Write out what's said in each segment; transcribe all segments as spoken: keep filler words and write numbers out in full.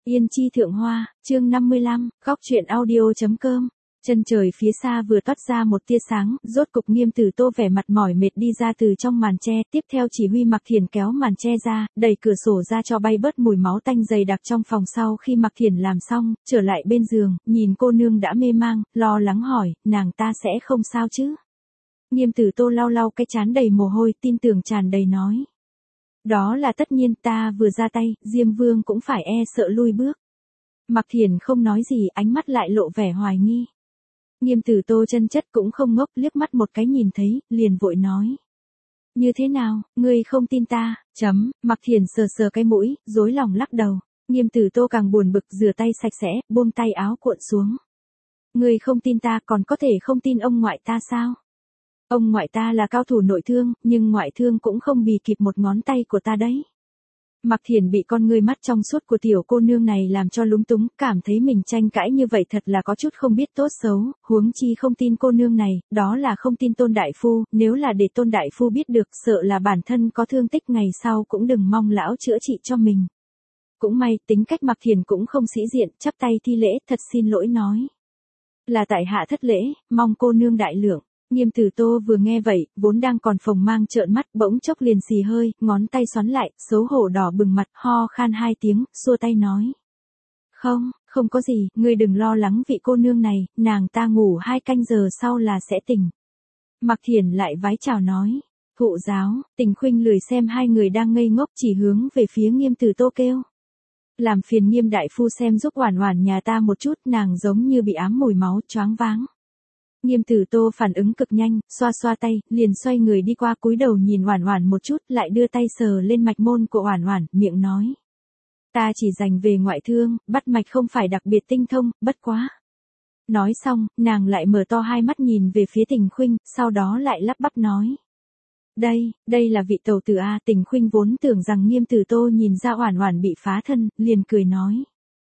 Yên chi thượng hoa, chương năm mươi lăm, góc truyện audio.com. Chân trời phía xa vừa toát ra một tia sáng, rốt cục Nghiêm Tử Tô vẻ mặt mỏi mệt đi ra từ trong màn che, tiếp theo chỉ huy Mạc Thiển kéo màn che ra, đẩy cửa sổ ra cho bay bớt mùi máu tanh dày đặc trong phòng. Sau khi Mạc Thiển làm xong, trở lại bên giường, nhìn cô nương đã mê mang, lo lắng hỏi, nàng ta sẽ không sao chứ? Nghiêm Tử Tô lau lau cái trán đầy mồ hôi, tin tưởng tràn đầy nói. Đó là tất nhiên, ta vừa ra tay, Diêm Vương cũng phải e sợ lui bước. Mạc Thiển không nói gì, ánh mắt lại lộ vẻ hoài nghi. Nghiêm Tử Tô chân chất cũng không ngốc, liếc mắt một cái nhìn thấy, liền vội nói. Như thế nào, ngươi không tin ta, chấm, Mạc Thiển sờ sờ cái mũi, rối lòng lắc đầu. Nghiêm Tử Tô càng buồn bực, rửa tay sạch sẽ, buông tay áo cuộn xuống. Ngươi không tin ta còn có thể không tin ông ngoại ta sao? Ông ngoại ta là cao thủ nội thương, nhưng ngoại thương cũng không bì kịp một ngón tay của ta đấy. Mạc Thiển bị con ngươi mắt trong suốt của tiểu cô nương này làm cho lúng túng, cảm thấy mình tranh cãi như vậy thật là có chút không biết tốt xấu, huống chi không tin cô nương này, đó là không tin Tôn đại phu, nếu là để Tôn đại phu biết được, sợ là bản thân có thương tích ngày sau cũng đừng mong lão chữa trị cho mình. Cũng may, tính cách Mạc Thiển cũng không sĩ diện, chắp tay thi lễ, thật xin lỗi nói. Là tại hạ thất lễ, mong cô nương đại lượng. Nghiêm Tử Tô vừa nghe vậy, vốn đang còn phồng mang trợn mắt, bỗng chốc liền xì hơi, ngón tay xoắn lại, xấu hổ đỏ bừng mặt, ho khan hai tiếng, xua tay nói. Không, không có gì, ngươi đừng lo lắng vị cô nương này, nàng ta ngủ hai canh giờ sau là sẽ tỉnh. Mạc Thiển lại vái chào nói. Thụ giáo, Tình Khuynh lười xem hai người đang ngây ngốc, chỉ hướng về phía Nghiêm Tử Tô kêu. Làm phiền Nghiêm đại phu xem giúp Oản Oản nhà ta một chút, nàng giống như bị ám mùi máu, choáng váng. Nghiêm Tử Tô phản ứng cực nhanh, xoa xoa tay, liền xoay người đi qua, cúi đầu nhìn Oản Oản một chút, lại đưa tay sờ lên mạch môn của Oản Oản, miệng nói. Ta chỉ dành về ngoại thương, bắt mạch không phải đặc biệt tinh thông, bất quá. Nói xong, nàng lại mở to hai mắt nhìn về phía Tình Khuynh, sau đó lại lắp bắp nói. Đây, đây là vị tẩu tử a. Tình Khuynh vốn tưởng rằng Nghiêm Tử Tô nhìn ra Oản Oản bị phá thân, liền cười nói.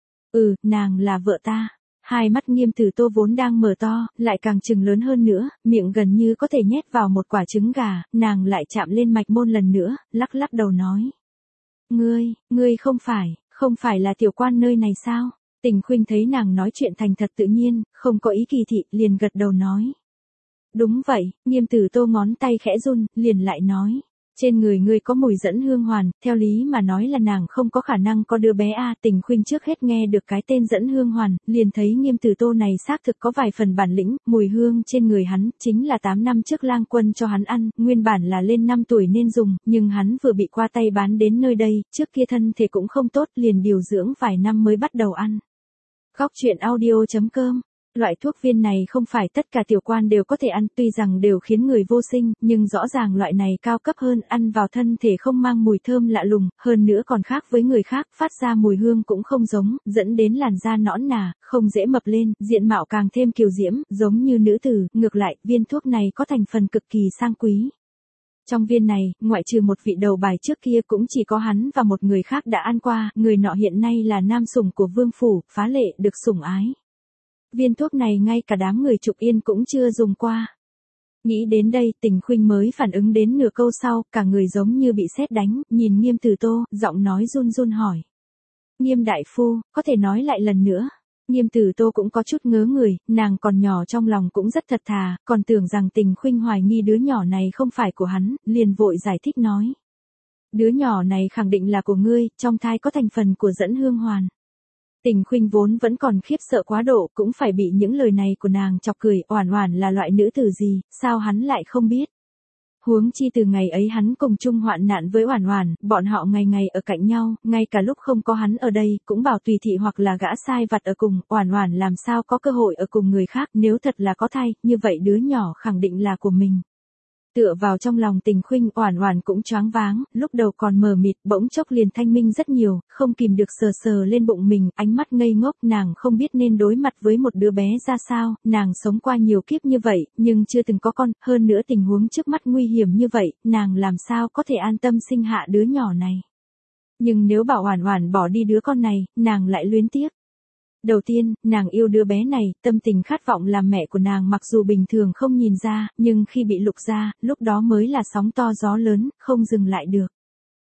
Ừ, nàng là vợ ta. Hai mắt Nghiêm Tử Tô vốn đang mở to, lại càng trừng lớn hơn nữa, miệng gần như có thể nhét vào một quả trứng gà, nàng lại chạm lên mạch môn lần nữa, lắc lắc đầu nói. Ngươi, ngươi không phải, không phải là tiểu quan nơi này sao? Tình Khuynh thấy nàng nói chuyện thành thật tự nhiên, không có ý kỳ thị, liền gật đầu nói. Đúng vậy, Nghiêm Tử Tô ngón tay khẽ run, liền lại nói. Trên người ngươi có mùi dẫn hương hoàn, theo lý mà nói là nàng không có khả năng có đứa bé a. Tình Khuynh trước hết nghe được cái tên dẫn hương hoàn, liền thấy Nghiêm Tử Tô này xác thực có vài phần bản lĩnh, mùi hương trên người hắn, chính là tám năm trước Lang Quân cho hắn ăn, nguyên bản là lên năm tuổi nên dùng, nhưng hắn vừa bị qua tay bán đến nơi đây, trước kia thân thể cũng không tốt, liền điều dưỡng vài năm mới bắt đầu ăn. Góc truyện audio.com. Loại thuốc viên này không phải tất cả tiểu quan đều có thể ăn, tuy rằng đều khiến người vô sinh, nhưng rõ ràng loại này cao cấp hơn, ăn vào thân thể không mang mùi thơm lạ lùng, hơn nữa còn khác với người khác, phát ra mùi hương cũng không giống, dẫn đến làn da nõn nà, không dễ mập lên, diện mạo càng thêm kiều diễm, giống như nữ tử, ngược lại, viên thuốc này có thành phần cực kỳ sang quý. Trong viên này, ngoại trừ một vị đầu bài trước kia cũng chỉ có hắn và một người khác đã ăn qua, người nọ hiện nay là nam sủng của vương phủ, phá lệ, được sủng ái. Viên thuốc này ngay cả đám người Trục Yên cũng chưa dùng qua. Nghĩ đến đây, Tình Khuynh mới phản ứng đến nửa câu sau, cả người giống như bị sét đánh, nhìn Nghiêm Tử Tô, giọng nói run run hỏi. Nghiêm đại phu, có thể nói lại lần nữa. Nghiêm Tử Tô cũng có chút ngớ người, nàng còn nhỏ trong lòng cũng rất thật thà, còn tưởng rằng Tình Khuynh hoài nghi đứa nhỏ này không phải của hắn, liền vội giải thích nói. Đứa nhỏ này khẳng định là của ngươi, trong thai có thành phần của dẫn hương hoàn. Tình Khuynh vốn vẫn còn khiếp sợ quá độ, cũng phải bị những lời này của nàng chọc cười, Oản Oản là loại nữ tử gì, sao hắn lại không biết. Huống chi từ ngày ấy hắn cùng chung hoạn nạn với Oản Oản, bọn họ ngày ngày ở cạnh nhau, ngay cả lúc không có hắn ở đây, cũng bảo tùy thị hoặc là gã sai vặt ở cùng, Oản Oản làm sao có cơ hội ở cùng người khác, nếu thật là có thai, như vậy đứa nhỏ khẳng định là của mình. Tựa vào trong lòng Tình Khuynh, Oản Oản cũng choáng váng, lúc đầu còn mờ mịt, bỗng chốc liền thanh minh rất nhiều, không kìm được sờ sờ lên bụng mình, ánh mắt ngây ngốc, nàng không biết nên đối mặt với một đứa bé ra sao, nàng sống qua nhiều kiếp như vậy, nhưng chưa từng có con, hơn nữa tình huống trước mắt nguy hiểm như vậy, nàng làm sao có thể an tâm sinh hạ đứa nhỏ này. Nhưng nếu bảo Oản Oản bỏ đi đứa con này, nàng lại luyến tiếc. Đầu tiên, nàng yêu đứa bé này, tâm tình khát vọng làm mẹ của nàng mặc dù bình thường không nhìn ra, nhưng khi bị lục ra, lúc đó mới là sóng to gió lớn, không dừng lại được.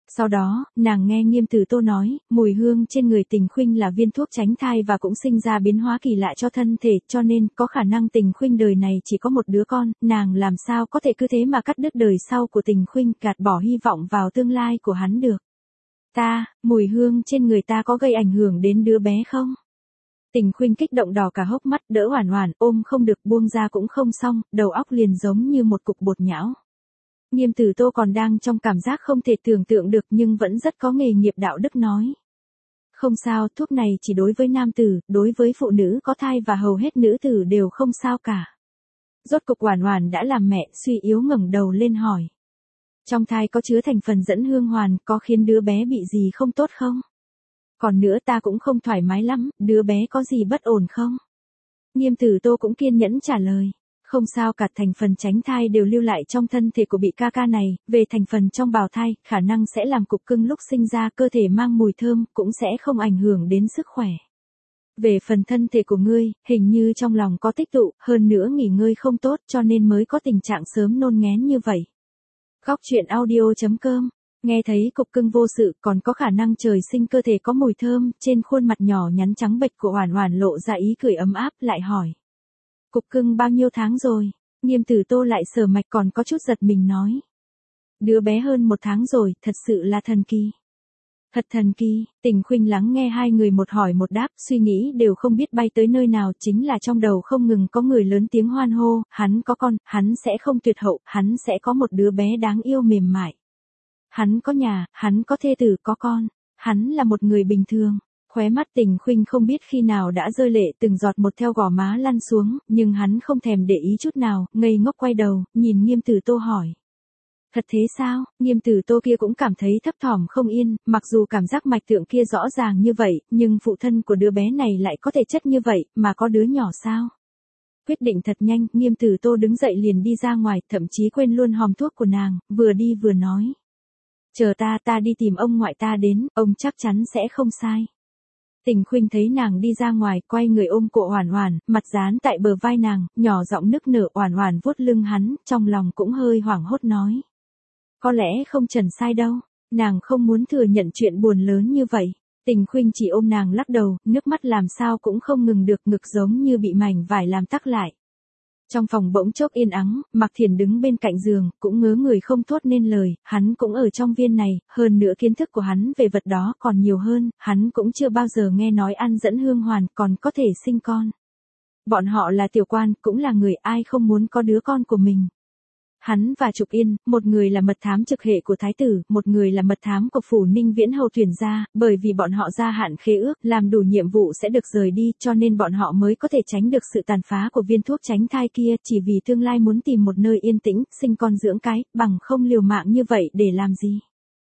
Sau đó, nàng nghe Nghiêm Tử Tô nói, mùi hương trên người Tình Khuynh là viên thuốc tránh thai và cũng sinh ra biến hóa kỳ lạ cho thân thể, cho nên có khả năng Tình Khuynh đời này chỉ có một đứa con, nàng làm sao có thể cứ thế mà cắt đứt đời sau của Tình Khuynh, gạt bỏ hy vọng vào tương lai của hắn được. Ta, mùi hương trên người ta có gây ảnh hưởng đến đứa bé không? Tình Khuynh kích động đỏ cả hốc mắt, đỡ Oản Oản, ôm không được, buông ra cũng không xong, đầu óc liền giống như một cục bột nhão. Nghiêm Tử Tô còn đang trong cảm giác không thể tưởng tượng được nhưng vẫn rất có nghề nghiệp đạo đức nói. Không sao, thuốc này chỉ đối với nam tử, đối với phụ nữ có thai và hầu hết nữ tử đều không sao cả. Rốt cục Oản Oản đã làm mẹ, suy yếu ngẩng đầu lên hỏi. Trong thai có chứa thành phần dẫn hương hoàn, có khiến đứa bé bị gì không tốt không? Còn nữa ta cũng không thoải mái lắm, đứa bé có gì bất ổn không? Nghiêm Tử Tô cũng kiên nhẫn trả lời. Không sao cả, thành phần tránh thai đều lưu lại trong thân thể của bị ca ca này, về thành phần trong bào thai, khả năng sẽ làm cục cưng lúc sinh ra cơ thể mang mùi thơm, cũng sẽ không ảnh hưởng đến sức khỏe. Về phần thân thể của ngươi, hình như trong lòng có tích tụ, hơn nữa nghỉ ngơi không tốt cho nên mới có tình trạng sớm nôn nghén như vậy. Góc truyện audio chấm com. Nghe thấy cục cưng vô sự còn có khả năng trời sinh cơ thể có mùi thơm, trên khuôn mặt nhỏ nhắn trắng bệch của Oản Oản lộ ra ý cười ấm áp, lại hỏi. Cục cưng bao nhiêu tháng rồi? Nghiêm Tử Tô lại sờ mạch còn có chút giật mình nói. Đứa bé hơn một tháng rồi, thật sự là thần kỳ. Thật thần kỳ, Tình Khuynh lắng nghe hai người một hỏi một đáp, suy nghĩ đều không biết bay tới nơi nào, chính là trong đầu không ngừng có người lớn tiếng hoan hô, hắn có con, hắn sẽ không tuyệt hậu, hắn sẽ có một đứa bé đáng yêu mềm mại. Hắn có nhà, hắn có thê tử có con, hắn là một người bình thường. Khóe mắt Tình Khuynh không biết khi nào đã rơi lệ từng giọt một theo gò má lăn xuống, nhưng hắn không thèm để ý chút nào, ngây ngốc quay đầu, nhìn Nghiêm Tử Tô hỏi. Thật thế sao? Nghiêm Tử Tô kia cũng cảm thấy thấp thỏm không yên, mặc dù cảm giác mạch tượng kia rõ ràng như vậy, nhưng phụ thân của đứa bé này lại có thể chất như vậy, mà có đứa nhỏ sao? Quyết định thật nhanh, Nghiêm Tử Tô đứng dậy liền đi ra ngoài, thậm chí quên luôn hòm thuốc của nàng, vừa đi vừa nói. Chờ ta, ta đi tìm ông ngoại ta đến, ông chắc chắn sẽ không sai. Tình Khuynh thấy nàng đi ra ngoài, quay người ôm cổ Oản Oản, mặt dán tại bờ vai nàng, nhỏ giọng nức nở. Oản Oản vuốt lưng hắn, trong lòng cũng hơi hoảng hốt nói. Có lẽ không Trần sai đâu, nàng không muốn thừa nhận chuyện buồn lớn như vậy. Tình Khuynh chỉ ôm nàng lắc đầu, nước mắt làm sao cũng không ngừng được, ngực giống như bị mảnh vải làm tắc lại. Trong phòng bỗng chốc yên ắng, Mạc Thiền đứng bên cạnh giường, cũng ngớ người không thốt nên lời, hắn cũng ở trong viên này, hơn nữa kiến thức của hắn về vật đó còn nhiều hơn, hắn cũng chưa bao giờ nghe nói ăn dẫn hương hoàn còn có thể sinh con. Bọn họ là tiểu quan, cũng là người, ai không muốn có đứa con của mình. Hắn và Trục Yên, một người là mật thám trực hệ của Thái tử, một người là mật thám của Phủ Ninh Viễn Hầu tuyển ra, bởi vì bọn họ gia hạn khế ước, làm đủ nhiệm vụ sẽ được rời đi, cho nên bọn họ mới có thể tránh được sự tàn phá của viên thuốc tránh thai kia, chỉ vì tương lai muốn tìm một nơi yên tĩnh, sinh con dưỡng cái, bằng không liều mạng như vậy để làm gì.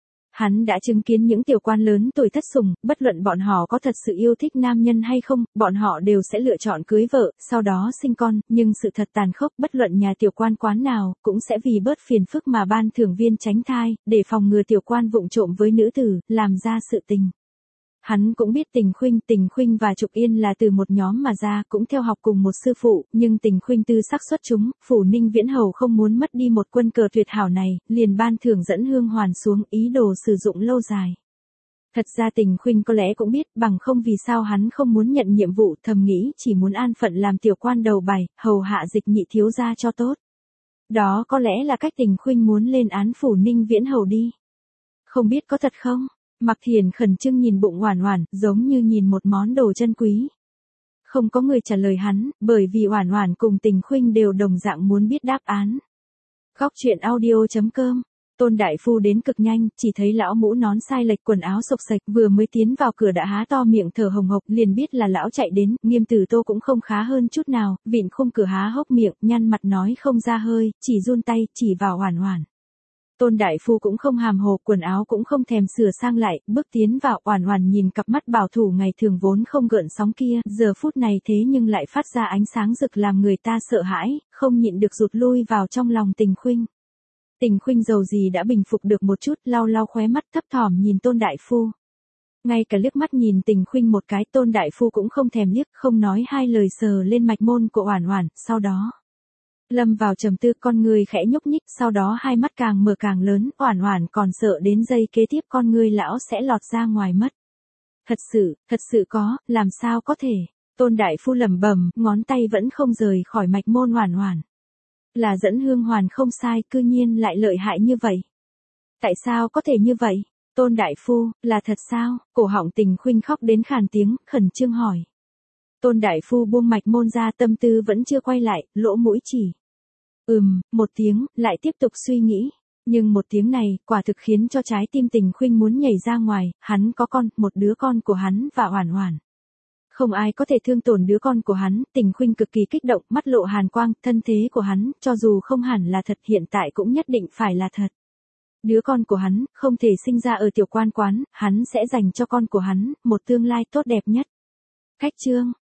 Hắn đã chứng kiến những tiểu quan lớn tuổi thất sủng, bất luận bọn họ có thật sự yêu thích nam nhân hay không, bọn họ đều sẽ lựa chọn cưới vợ, sau đó sinh con, nhưng sự thật tàn khốc, bất luận nhà tiểu quan quán nào, cũng sẽ vì bớt phiền phức mà ban thưởng viên tránh thai, để phòng ngừa tiểu quan vụng trộm với nữ tử, làm ra sự tình. Hắn cũng biết Tình Khuynh, Tình Khuynh và Trục Yên là từ một nhóm mà ra, cũng theo học cùng một sư phụ, nhưng Tình Khuynh tư sắc xuất chúng, Phủ Ninh Viễn Hầu không muốn mất đi một quân cờ tuyệt hảo này, liền ban thưởng dẫn hương hoàn xuống, ý đồ sử dụng lâu dài. Thật ra Tình Khuynh có lẽ cũng biết, bằng không vì sao hắn không muốn nhận nhiệm vụ, thầm nghĩ chỉ muốn an phận làm tiểu quan đầu bài, hầu hạ Dịch nhị thiếu gia cho tốt. Đó có lẽ là cách Tình Khuynh muốn lên án Phủ Ninh Viễn Hầu đi. Không biết có thật không? Mạc Thiền khẩn trương nhìn bụng Oản Oản, giống như nhìn một món đồ chân quý. Không có người trả lời hắn, bởi vì Oản Oản cùng Tình Khuynh đều đồng dạng muốn biết đáp án. Góc truyện audio chấm com. Tôn đại phu đến cực nhanh, chỉ thấy lão mũ nón sai lệch, quần áo xộc xệch, vừa mới tiến vào cửa đã há to miệng thở hồng hộc, liền biết là lão chạy đến. Nghiêm Tử Tô cũng không khá hơn chút nào, vịn khung cửa há hốc miệng, nhăn mặt nói không ra hơi, chỉ run tay, chỉ vào Oản Oản. Tôn đại phu cũng không hàm hồ, quần áo cũng không thèm sửa sang lại, bước tiến vào. Oản Oản nhìn cặp mắt bảo thủ ngày thường vốn không gợn sóng kia, giờ phút này thế nhưng lại phát ra ánh sáng rực làm người ta sợ hãi, không nhịn được rụt lui vào trong lòng Tình Khuynh. Tình Khuynh dầu gì đã bình phục được một chút, lau lau khóe mắt thấp thỏm nhìn Tôn đại phu. Ngay cả liếc mắt nhìn Tình Khuynh một cái, Tôn đại phu cũng không thèm liếc, không nói hai lời sờ lên mạch môn của Oản Oản, sau đó Lâm vào trầm tư, con người khẽ nhúc nhích, sau đó hai mắt càng mở càng lớn, Oản Oản còn sợ đến giây kế tiếp con người lão sẽ lọt ra ngoài mất. Thật sự, thật sự có, làm sao có thể? Tôn đại phu lẩm bẩm, ngón tay vẫn không rời khỏi mạch môn Oản Oản. Là dẫn hương hoàn không sai, cư nhiên lại lợi hại như vậy. Tại sao có thể như vậy? Tôn đại phu, là thật sao? Cổ họng Tình Khuynh khóc đến khàn tiếng, khẩn trương hỏi. Tôn đại phu buông mạch môn ra, tâm tư vẫn chưa quay lại, lỗ mũi chỉ. Ừm, một tiếng, lại tiếp tục suy nghĩ. Nhưng một tiếng này, quả thực khiến cho trái tim Tình Khuynh muốn nhảy ra ngoài, hắn có con, một đứa con của hắn và Oản Oản. Không ai có thể thương tổn đứa con của hắn, Tình Khuynh cực kỳ kích động, mắt lộ hàn quang, thân thế của hắn, cho dù không hẳn là thật hiện tại cũng nhất định phải là thật. Đứa con của hắn, không thể sinh ra ở tiểu quan quán, hắn sẽ dành cho con của hắn, một tương lai tốt đẹp nhất. Cách chương